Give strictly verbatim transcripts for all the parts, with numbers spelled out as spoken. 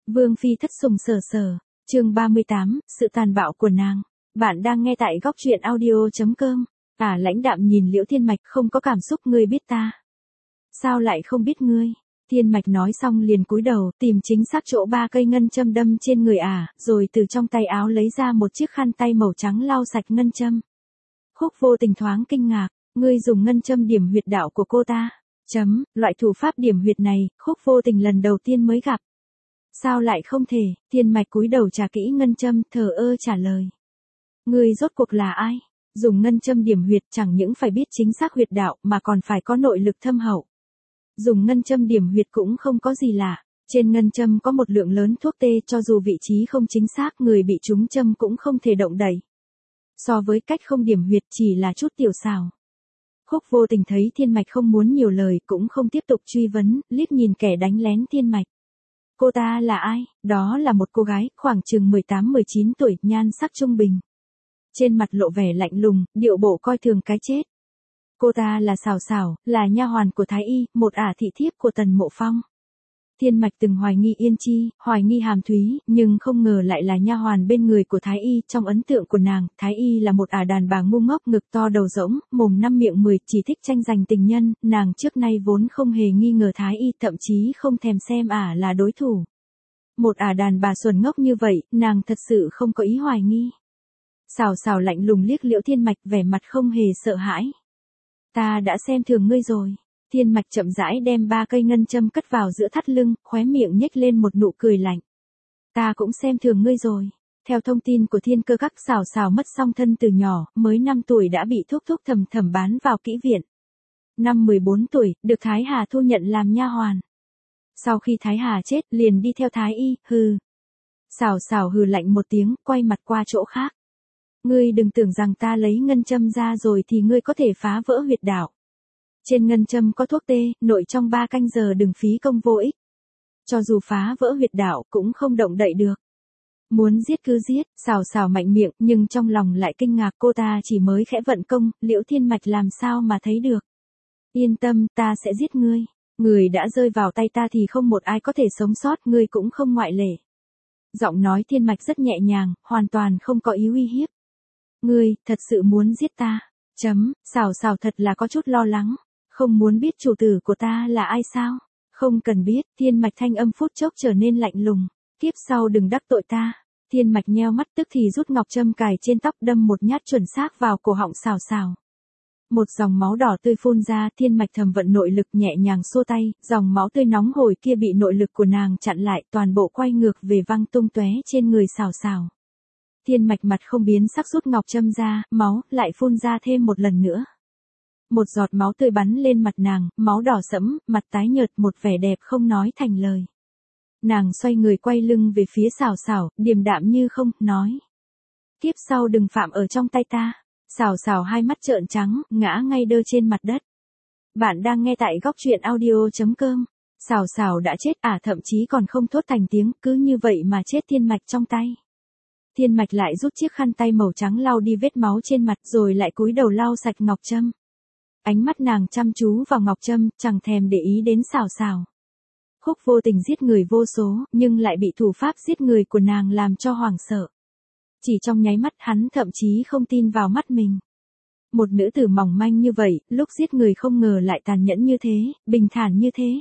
Vương phi thất sủng sở sở, chương ba mươi tám, sự tàn bạo của nàng. Bạn đang nghe tại góc truyện audio chấm com. À lãnh đạm nhìn Liễu Thiên Mạch, không có cảm xúc. Ngươi biết ta? Sao lại không biết ngươi? Thiên Mạch nói xong liền cúi đầu, tìm chính xác chỗ ba cây ngân châm đâm trên người ả, à, rồi từ trong tay áo lấy ra một chiếc khăn tay màu trắng lau sạch ngân châm. Khúc Vô Tình thoáng kinh ngạc, ngươi dùng ngân châm điểm huyệt đạo của cô ta? Chấm, loại thủ pháp điểm huyệt này, Khúc Vô Tình lần đầu tiên mới gặp. Sao lại không thể? Thiên Mạch cúi đầu trà kỹ ngân châm, thờ ơ trả lời. Ngươi rốt cuộc là ai? Dùng ngân châm điểm huyệt chẳng những phải biết chính xác huyệt đạo mà còn phải có nội lực thâm hậu. Dùng ngân châm điểm huyệt cũng không có gì lạ. Trên ngân châm có một lượng lớn thuốc tê, cho dù vị trí không chính xác, người bị trúng châm cũng không thể động đậy. So với cách không điểm huyệt chỉ là chút tiểu xào. Khúc Vô Tình thấy Thiên Mạch không muốn nhiều lời, cũng không tiếp tục truy vấn, liếc nhìn kẻ đánh lén Thiên Mạch. Cô ta là ai? Đó là một cô gái, khoảng chừng mười tám mười chín tuổi, nhan sắc trung bình. Trên mặt lộ vẻ lạnh lùng, điệu bộ coi thường cái chết. Cô ta là Sảo Sảo, là nha hoàn của Thái Y, một ả thị thiếp của Tần Mộ Phong. Thiên Mạch từng hoài nghi Yên Chi, hoài nghi Hàm Thúy, nhưng không ngờ lại là nha hoàn bên người của Thái Y. Trong ấn tượng của nàng, Thái Y là một ả đàn bà ngu ngốc, ngực to đầu rỗng, mồm năm miệng mười, chỉ thích tranh giành tình nhân. Nàng trước nay vốn không hề nghi ngờ Thái Y, thậm chí không thèm xem ả là đối thủ. Một ả đàn bà xuẩn ngốc như vậy, nàng thật sự không có ý hoài nghi. Sảo Sảo lạnh lùng liếc Liễu Thiên Mạch, vẻ mặt không hề sợ hãi. Ta đã xem thường ngươi rồi. Thiên Mạch chậm rãi đem ba cây ngân châm cất vào giữa thắt lưng, khóe miệng nhếch lên một nụ cười lạnh. Ta cũng xem thường ngươi rồi. Theo thông tin của Thiên Cơ Các, Sảo Sảo mất song thân từ nhỏ, mới năm tuổi đã bị thúc thúc thầm thầm bán vào kỹ viện. Năm mười bốn tuổi, được Thái Hà thu nhận làm nha hoàn. Sau khi Thái Hà chết, liền đi theo Thái Y, hừ. Sảo Sảo hừ lạnh một tiếng, quay mặt qua chỗ khác. Ngươi đừng tưởng rằng ta lấy ngân châm ra rồi thì ngươi có thể phá vỡ huyệt đạo. Trên ngân châm có thuốc tê, nội trong ba canh giờ, đừng phí công vô ích. Cho dù phá vỡ huyệt đạo cũng không động đậy được. Muốn giết cứ giết. Sảo Sảo mạnh miệng, nhưng trong lòng lại kinh ngạc, cô ta chỉ mới khẽ vận công, Liễu Thiên Mạch làm sao mà thấy được. Yên tâm, ta sẽ giết ngươi. Người đã rơi vào tay ta thì không một ai có thể sống sót, ngươi cũng không ngoại lệ. Giọng nói Thiên Mạch rất nhẹ nhàng, hoàn toàn không có ý uy hiếp. Ngươi, thật sự muốn giết ta? Chấm, Sảo Sảo thật là có chút lo lắng. Không muốn biết chủ tử của ta là ai sao? Không cần biết. Thiên Mạch thanh âm phút chốc trở nên lạnh lùng. Tiếp sau đừng đắc tội ta. Thiên Mạch nheo mắt, tức thì rút ngọc châm cài trên tóc, đâm một nhát chuẩn xác vào cổ họng Sảo Sảo. Một dòng máu đỏ tươi phun ra. Thiên Mạch thầm vận nội lực, nhẹ nhàng xua tay, dòng máu tươi nóng hổi kia bị nội lực của nàng chặn lại, toàn bộ quay ngược về văng tung tóe trên người Sảo Sảo. Thiên Mạch mặt không biến sắc, rút ngọc châm ra, máu lại phun ra thêm một lần nữa. Một giọt máu tươi bắn lên mặt nàng, máu đỏ sẫm, mặt tái nhợt, một vẻ đẹp không nói thành lời. Nàng xoay người quay lưng về phía Sảo Sảo, điềm đạm như không, nói. Tiếp sau đừng phạm ở trong tay ta. Sảo Sảo hai mắt trợn trắng, ngã ngay đơ trên mặt đất. Bạn đang nghe tại góc truyện audio chấm com. Sảo Sảo đã chết, à thậm chí còn không thốt thành tiếng, cứ như vậy mà chết Thiên Mạch trong tay. Thiên Mạch lại rút chiếc khăn tay màu trắng lau đi vết máu trên mặt, rồi lại cúi đầu lau sạch ngọc châm. Ánh mắt nàng chăm chú vào ngọc châm, chẳng thèm để ý đến Sảo Sảo. Khúc Vô Tình giết người vô số, nhưng lại bị thủ pháp giết người của nàng làm cho hoảng sợ. Chỉ trong nháy mắt, hắn thậm chí không tin vào mắt mình. Một nữ tử mỏng manh như vậy, lúc giết người không ngờ lại tàn nhẫn như thế, bình thản như thế.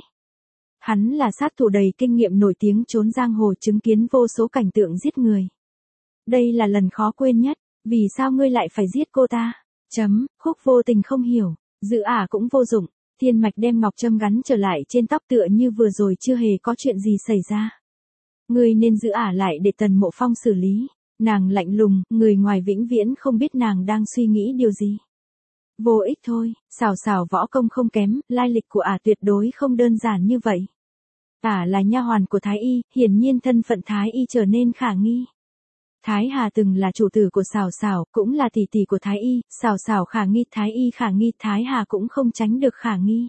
Hắn là sát thủ đầy kinh nghiệm, nổi tiếng trốn giang hồ, chứng kiến vô số cảnh tượng giết người. Đây là lần khó quên nhất. Vì sao ngươi lại phải giết cô ta? Chấm, Khúc Vô Tình không hiểu. Giữ ả cũng vô dụng. Thiên Mạch đem ngọc châm gắn trở lại trên tóc, tựa như vừa rồi chưa hề có chuyện gì xảy ra. Ngươi nên giữ ả lại để Tần Mộ Phong xử lý. Nàng lạnh lùng, người ngoài vĩnh viễn không biết nàng đang suy nghĩ điều gì. Vô ích thôi. Sảo Sảo võ công không kém, lai lịch của ả tuyệt đối không đơn giản như vậy. Ả là nha hoàn của Thái Y, hiển nhiên thân phận Thái Y trở nên khả nghi. Thái Hà từng là chủ tử của Sảo Sảo, cũng là tỷ tỷ của Thái Y. Sảo Sảo khả nghi, Thái Y khả nghi, Thái Hà cũng không tránh được khả nghi.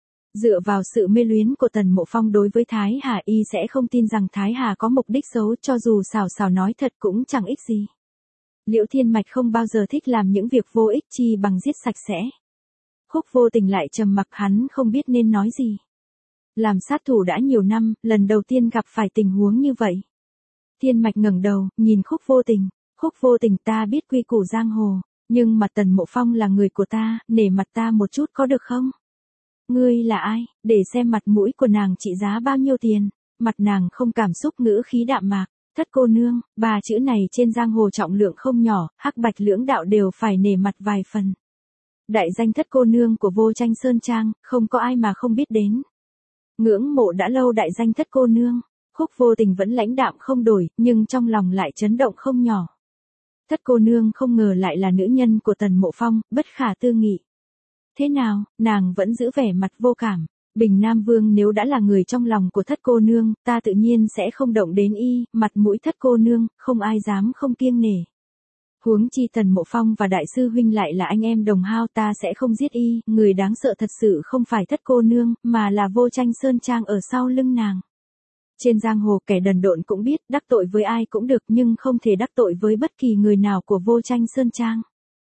Dựa vào sự mê luyến của Tần Mộ Phong đối với Thái Hà, y sẽ không tin rằng Thái Hà có mục đích xấu, cho dù Sảo Sảo nói thật cũng chẳng ích gì. Liễu Thiên Mạch không bao giờ thích làm những việc vô ích, chi bằng giết sạch sẽ. Khúc Vô Tình lại trầm mặc, hắn không biết nên nói gì. Làm sát thủ đã nhiều năm, lần đầu tiên gặp phải tình huống như vậy. Thiên Mạch ngẩng đầu, nhìn Khúc Vô Tình. Khúc Vô Tình, ta biết quy củ giang hồ, nhưng mà Tần Mộ Phong là người của ta, nể mặt ta một chút có được không? Ngươi là ai, để xem mặt mũi của nàng trị giá bao nhiêu tiền? Mặt nàng không cảm xúc, ngữ khí đạm mạc. Thất cô nương, ba chữ này trên giang hồ trọng lượng không nhỏ, hắc bạch lưỡng đạo đều phải nể mặt vài phần. Đại danh thất cô nương của Vô Tranh Sơn Trang, không có ai mà không biết đến. Ngưỡng mộ đã lâu đại danh thất cô nương. Khúc Vô Tình vẫn lãnh đạm không đổi, nhưng trong lòng lại chấn động không nhỏ. Thất cô nương không ngờ lại là nữ nhân của Tần Mộ Phong, bất khả tư nghị. Thế nào, nàng vẫn giữ vẻ mặt vô cảm. Bình Nam Vương nếu đã là người trong lòng của thất cô nương, ta tự nhiên sẽ không động đến y, mặt mũi thất cô nương, không ai dám không kiêng nể. Huống chi Tần Mộ Phong và đại sư huynh lại là anh em đồng hao, ta sẽ không giết y, người đáng sợ thật sự không phải thất cô nương, mà là Vô Tranh Sơn Trang ở sau lưng nàng. Trên giang hồ kẻ đần độn cũng biết, đắc tội với ai cũng được nhưng không thể đắc tội với bất kỳ người nào của Vô Tranh Sơn Trang.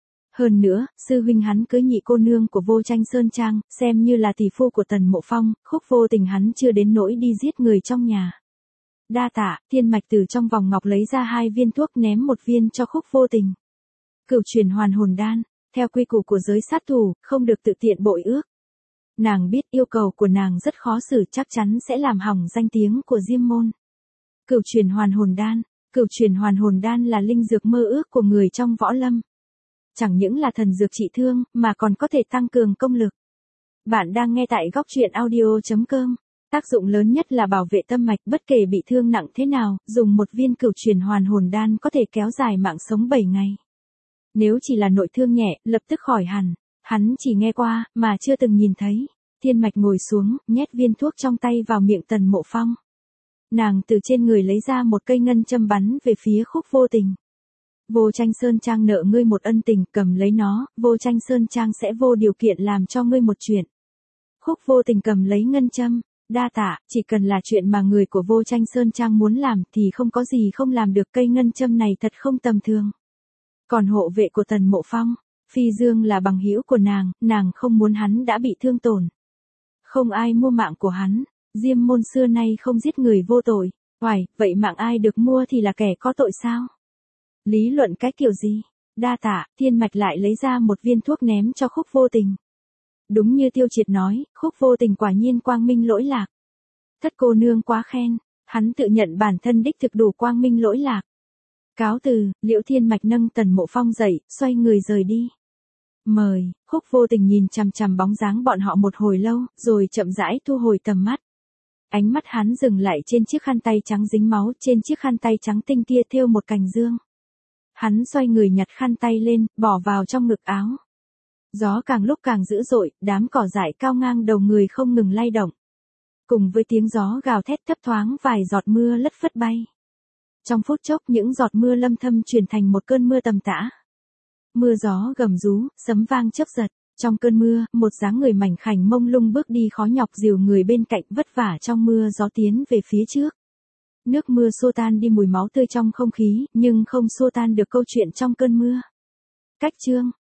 Hơn nữa, sư huynh hắn cưới nhị cô nương của Vô Tranh Sơn Trang, xem như là tỷ phu của Tần Mộ Phong, Khúc Vô Tình hắn chưa đến nỗi đi giết người trong nhà. Đa tạ, Thiên Mạch từ trong vòng ngọc lấy ra hai viên thuốc ném một viên cho Khúc Vô Tình. Cửu truyền hoàn hồn đan, theo quy củ của giới sát thủ, không được tự tiện bội ước. Nàng biết yêu cầu của nàng rất khó xử, chắc chắn sẽ làm hỏng danh tiếng của Diêm môn. Cửu truyền hoàn hồn đan, cửu truyền hoàn hồn đan là linh dược mơ ước của người trong võ lâm. Chẳng những là thần dược trị thương, mà còn có thể tăng cường công lực. Bạn đang nghe tại góc truyện audio chấm com. Tác dụng lớn nhất là bảo vệ tâm mạch, bất kể bị thương nặng thế nào, dùng một viên cửu truyền hoàn hồn đan có thể kéo dài mạng sống bảy ngày. Nếu chỉ là nội thương nhẹ, lập tức khỏi hẳn. Hắn chỉ nghe qua, mà chưa từng nhìn thấy. Thiên Mạch ngồi xuống, nhét viên thuốc trong tay vào miệng Tần Mộ Phong. Nàng từ trên người lấy ra một cây ngân châm bắn về phía Khúc Vô Tình. Vô Tranh Sơn Trang nợ ngươi một ân tình, cầm lấy nó, Vô Tranh Sơn Trang sẽ vô điều kiện làm cho ngươi một chuyện. Khúc Vô Tình cầm lấy ngân châm, đa tạ, chỉ cần là chuyện mà người của Vô Tranh Sơn Trang muốn làm thì không có gì không làm được, cây ngân châm này thật không tầm thường. Còn hộ vệ của Tần Mộ Phong, Phi Dương là bằng hữu của nàng, nàng không muốn hắn đã bị thương tổn. Không ai mua mạng của hắn, Diêm môn xưa nay không giết người vô tội, hoài, vậy mạng ai được mua thì là kẻ có tội sao? Lý luận cái kiểu gì? Đa tạ, Thiên Mạch lại lấy ra một viên thuốc ném cho Khúc Vô Tình. Đúng như Tiêu Triệt nói, Khúc Vô Tình quả nhiên quang minh lỗi lạc. Thất cô nương quá khen, hắn tự nhận bản thân đích thực đủ quang minh lỗi lạc. Cáo từ, Liễu Thiên Mạch nâng Tần Mộ Phong dậy, xoay người rời đi. Mời, Khúc Vô Tình nhìn chằm chằm bóng dáng bọn họ một hồi lâu, rồi chậm rãi thu hồi tầm mắt. Ánh mắt hắn dừng lại trên chiếc khăn tay trắng dính máu, trên chiếc khăn tay trắng tinh kia thêu một cành dương. Hắn xoay người nhặt khăn tay lên, bỏ vào trong ngực áo. Gió càng lúc càng dữ dội, đám cỏ dại cao ngang đầu người không ngừng lay động. Cùng với tiếng gió gào thét thấp thoáng vài giọt mưa lất phất bay. Trong phút chốc những giọt mưa lâm thâm chuyển thành một cơn mưa tầm tã. Mưa gió gầm rú, sấm vang chớp giật. Trong cơn mưa, một dáng người mảnh khảnh mông lung bước đi khó nhọc dìu người bên cạnh vất vả trong mưa gió tiến về phía trước. Nước mưa xua tan đi mùi máu tươi trong không khí, nhưng không xua tan được câu chuyện trong cơn mưa. Cách chương